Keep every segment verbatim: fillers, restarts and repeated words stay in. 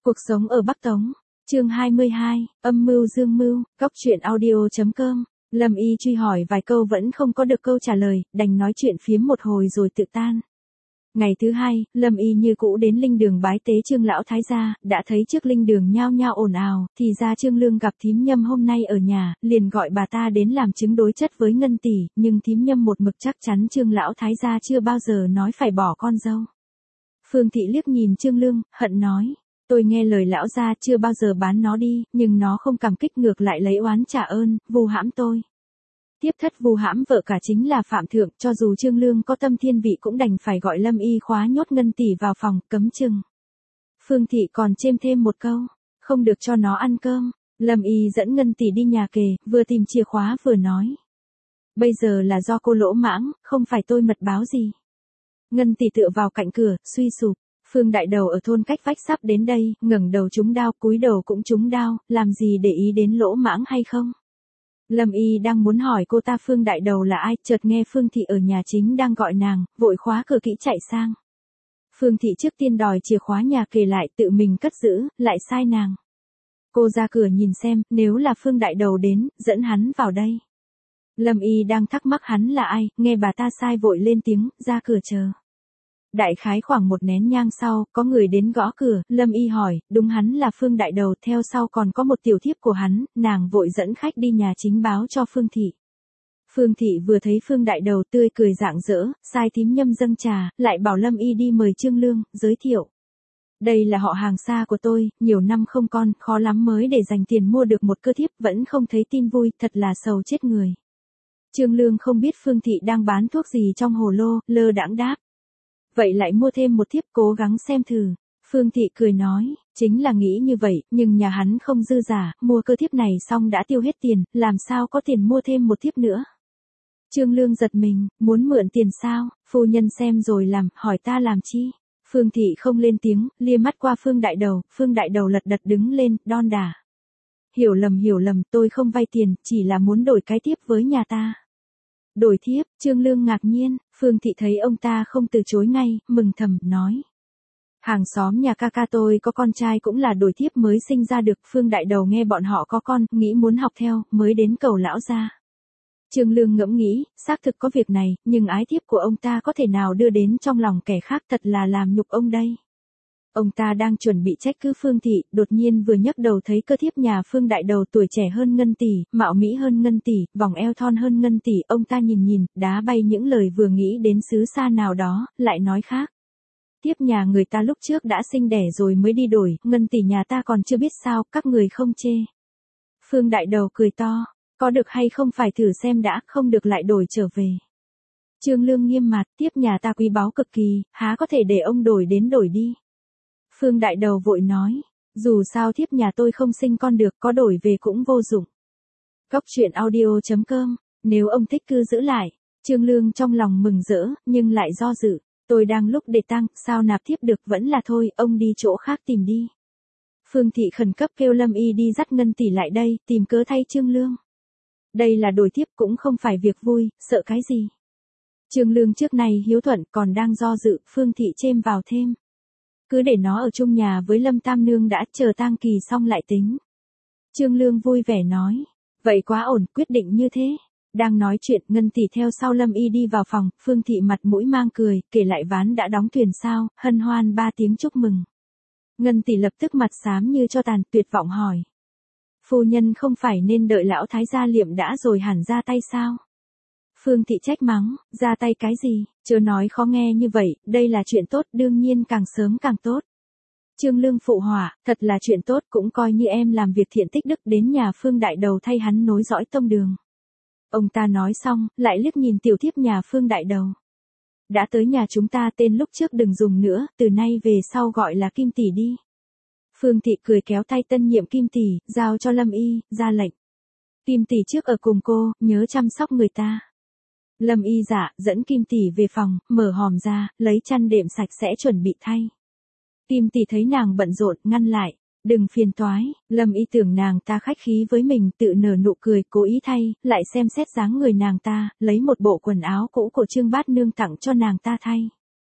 Cuộc sống ở Bắc Tống, chương hai mươi hai, âm mưu dương mưu, góc truyện audio.com. Lâm Y truy hỏi vài câu vẫn không có được câu trả lời, đành nói chuyện phiếm một hồi rồi tự tan. Ngày thứ hai, Lâm Y như cũ đến linh đường bái tế Trương lão thái gia, đã thấy trước linh đường nhao nhao ồn ào, thì ra Trương Lương gặp thím Nhâm hôm nay ở nhà, liền gọi bà ta đến làm chứng đối chất với Ngân tỷ, nhưng thím Nhâm một mực chắc chắn Trương lão thái gia chưa bao giờ nói phải bỏ con dâu. Phương Thị liếc nhìn Trương Lương, hận nói: tôi nghe lời lão gia chưa bao giờ bán nó đi, nhưng nó không cảm kích ngược lại lấy oán trả ơn, vu hãm tôi. Tiếp thất vu hãm vợ cả chính là Phạm Thượng, cho dù Trương Lương có tâm thiên vị cũng đành phải gọi Lâm Y khóa nhốt Ngân tỷ vào phòng, cấm chừng. Phương Thị còn chêm thêm một câu: không được cho nó ăn cơm. Lâm Y dẫn Ngân tỷ đi nhà kề, vừa tìm chìa khóa vừa nói: bây giờ là do cô lỗ mãng, không phải tôi mật báo gì. Ngân tỷ tựa vào cạnh cửa, suy sụp. Phương đại đầu ở thôn cách vách sắp đến đây, ngẩng đầu trúng đao, cúi đầu cũng trúng đao, làm gì để ý đến lỗ mãng hay không? Lâm Y đang muốn hỏi cô ta Phương đại đầu là ai, chợt nghe Phương Thị ở nhà chính đang gọi nàng, vội khóa cửa kỹ chạy sang. Phương Thị trước tiên đòi chìa khóa nhà kề lại tự mình cất giữ, lại sai nàng. Cô ra cửa nhìn xem, nếu là Phương đại đầu đến, dẫn hắn vào đây. Lâm Y đang thắc mắc hắn là ai, nghe bà ta sai vội lên tiếng, ra cửa chờ. Đại khái khoảng một nén nhang sau, có người đến gõ cửa, Lâm Y hỏi, đúng hắn là Phương đại đầu, theo sau còn có một tiểu thiếp của hắn, nàng vội dẫn khách đi nhà chính báo cho Phương Thị. Phương Thị vừa thấy Phương đại đầu tươi cười rạng rỡ, sai thím Nhâm dâng trà, lại bảo Lâm Y đi mời Trương Lương, giới thiệu. Đây là họ hàng xa của tôi, nhiều năm không con, khó lắm mới để dành tiền mua được một cơ thiếp, vẫn không thấy tin vui, thật là sầu chết người. Trương Lương không biết Phương Thị đang bán thuốc gì trong hồ lô, lơ đãng đáp. Vậy lại mua thêm một thiếp cố gắng xem thử. Phương Thị cười nói, chính là nghĩ như vậy, nhưng nhà hắn không dư giả, mua cơ thiếp này xong đã tiêu hết tiền, làm sao có tiền mua thêm một thiếp nữa. Trương Lương giật mình, muốn mượn tiền sao, phu nhân xem rồi làm, hỏi ta làm chi. Phương Thị không lên tiếng, lia mắt qua Phương đại đầu, Phương đại đầu lật đật đứng lên, đon đả. Hiểu lầm hiểu lầm, tôi không vay tiền, chỉ là muốn đổi cái thiếp với nhà ta. Đổi thiếp, Trương Lương ngạc nhiên, Phương Thị thấy ông ta không từ chối ngay, mừng thầm, nói. Hàng xóm nhà ca ca tôi có con trai cũng là đổi thiếp mới sinh ra được, Phương đại đầu nghe bọn họ có con, nghĩ muốn học theo, mới đến cầu lão gia. Trương Lương ngẫm nghĩ, xác thực có việc này, nhưng ái thiếp của ông ta có thể nào đưa đến trong lòng kẻ khác, thật là làm nhục ông đây. Ông ta đang chuẩn bị trách cứ Phương Thị, đột nhiên vừa nhấc đầu thấy cơ thiếp nhà Phương đại đầu tuổi trẻ hơn Ngân tỷ, mạo mỹ hơn Ngân tỷ, vòng eo thon hơn Ngân tỷ, ông ta nhìn nhìn, đá bay những lời vừa nghĩ đến xứ xa nào đó, lại nói khác. Tiếp nhà người ta lúc trước đã sinh đẻ rồi mới đi đổi, Ngân tỷ nhà ta còn chưa biết sao, các người không chê. Phương đại đầu cười to, có được hay không phải thử xem đã, không được lại đổi trở về. Trương Lương nghiêm mặt, tiếp nhà ta quý báu cực kỳ, há có thể để ông đổi đến đổi đi. Phương đại đầu vội nói, dù sao thiếp nhà tôi không sinh con được, có đổi về cũng vô dụng. Góc truyện audio.com, nếu ông thích cứ giữ lại. Trương Lương trong lòng mừng rỡ, nhưng lại do dự, tôi đang lúc để tăng, sao nạp thiếp được, vẫn là thôi, ông đi chỗ khác tìm đi. Phương Thị khẩn cấp kêu Lâm Y đi dắt Ngân tỷ lại đây, tìm cớ thay Trương Lương. Đây là đổi thiếp cũng không phải việc vui, sợ cái gì. Trương Lương trước này hiếu thuận còn đang do dự, Phương Thị chêm vào thêm. Cứ để nó ở chung nhà với Lâm Tam Nương đã, chờ tang kỳ xong lại tính. Trương Lương vui vẻ nói, vậy quá ổn, quyết định như thế. Đang nói chuyện, Ngân tỷ theo sau Lâm Y đi vào phòng, Phương Thị mặt mũi mang cười, kể lại ván đã đóng thuyền sao, hân hoan ba tiếng chúc mừng. Ngân tỷ lập tức mặt xám như cho tàn, tuyệt vọng hỏi. Phu nhân không phải nên đợi lão thái gia liệm đã rồi hẳn ra tay sao? Phương Thị trách mắng, ra tay cái gì, chớ nói khó nghe như vậy, đây là chuyện tốt, đương nhiên càng sớm càng tốt. Trương Lương phụ họa, thật là chuyện tốt, cũng coi như em làm việc thiện tích đức đến nhà Phương đại đầu thay hắn nối dõi tông đường. Ông ta nói xong, lại liếc nhìn tiểu thiếp nhà Phương đại đầu. Đã tới nhà chúng ta, tên lúc trước đừng dùng nữa, từ nay về sau gọi là Kim tỷ đi. Phương Thị cười kéo tay tân nhiệm Kim tỷ, giao cho Lâm Y, ra lệnh. Kim tỷ trước ở cùng cô, nhớ chăm sóc người ta. Lâm Y dạ, dẫn Kim tỷ về phòng, mở hòm ra, lấy chăn đệm sạch sẽ chuẩn bị thay. Kim tỷ thấy nàng bận rộn, ngăn lại, đừng phiền toái. Lâm Y tưởng nàng ta khách khí với mình, tự nở nụ cười, cố ý thay, lại xem xét dáng người nàng ta, lấy một bộ quần áo cũ của Trương Bát Nương tặng cho nàng ta thay.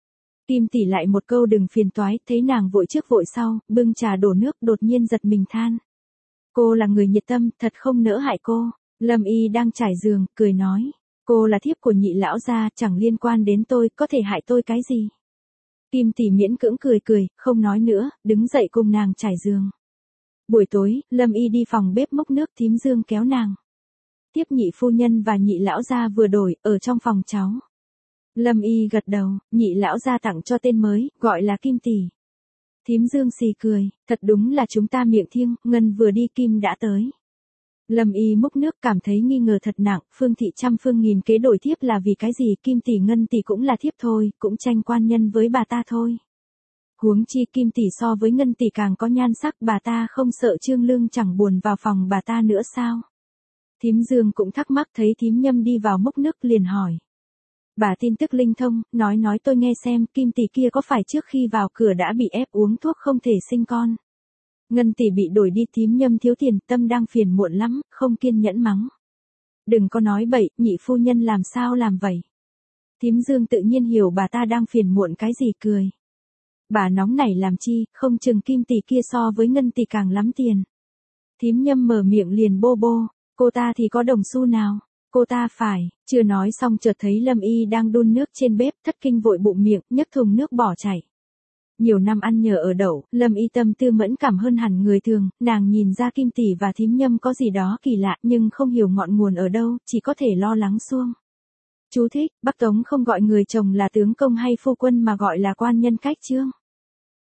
Kim tỷ lại một câu đừng phiền toái, thấy nàng vội trước vội sau, bưng trà đổ nước đột nhiên giật mình than. Cô là người nhiệt tâm, thật không nỡ hại cô. Lâm Y đang trải giường, cười nói. Cô là thiếp của nhị lão gia, chẳng liên quan đến tôi, có thể hại tôi cái gì. Kim tỷ miễn cưỡng cười cười, không nói nữa, đứng dậy cùng nàng trải giường. Buổi tối, Lâm Y đi phòng bếp múc nước, Thím Dương kéo nàng. Tiếp nhị phu nhân và nhị lão gia vừa đổi, ở trong phòng cháu. Lâm Y gật đầu, nhị lão gia tặng cho tên mới, gọi là Kim tỷ. Thím Dương xì cười, thật đúng là chúng ta miệng thiêng, Ngân vừa đi Kim đã tới. Lâm Y múc nước cảm thấy nghi ngờ thật nặng, Phương thị trăm phương nghìn kế đổi thiếp là vì cái gì, Kim tỷ Ngân tỷ cũng là thiếp thôi, cũng tranh quan nhân với bà ta thôi. Huống chi Kim tỷ so với Ngân tỷ càng có nhan sắc, bà ta không sợ Trương Lương chẳng buồn vào phòng bà ta nữa sao? Thím Dương cũng thắc mắc, thấy thím Nhâm đi vào múc nước liền hỏi. Bà tin tức linh thông, nói nói tôi nghe xem, Kim tỷ kia có phải trước khi vào cửa đã bị ép uống thuốc không thể sinh con? Ngân tỷ bị đổi đi, thím Nhâm thiếu tiền, tâm đang phiền muộn lắm, không kiên nhẫn mắng. Đừng có nói bậy, nhị phu nhân làm sao làm vậy? Thím Dương tự nhiên hiểu bà ta đang phiền muộn cái gì, cười. Bà nóng nảy làm chi, không chừng Kim tỷ kia so với Ngân tỷ càng lắm tiền. Thím Nhâm mở miệng liền bô bô, cô ta thì có đồng xu nào? Cô ta phải, chưa nói xong chợt thấy Lâm Y đang đun nước trên bếp, thất kinh vội bụng miệng, nhấc thùng nước bỏ chạy. Nhiều năm ăn nhờ ở đậu, Lâm Y tâm tư mẫn cảm hơn hẳn người thường, nàng nhìn ra Kim tỷ và thím Nhâm có gì đó kỳ lạ nhưng không hiểu ngọn nguồn ở đâu, chỉ có thể lo lắng xuông. Chú thích, Bắc Tống không gọi người chồng là tướng công hay phu quân mà gọi là quan nhân cách chương.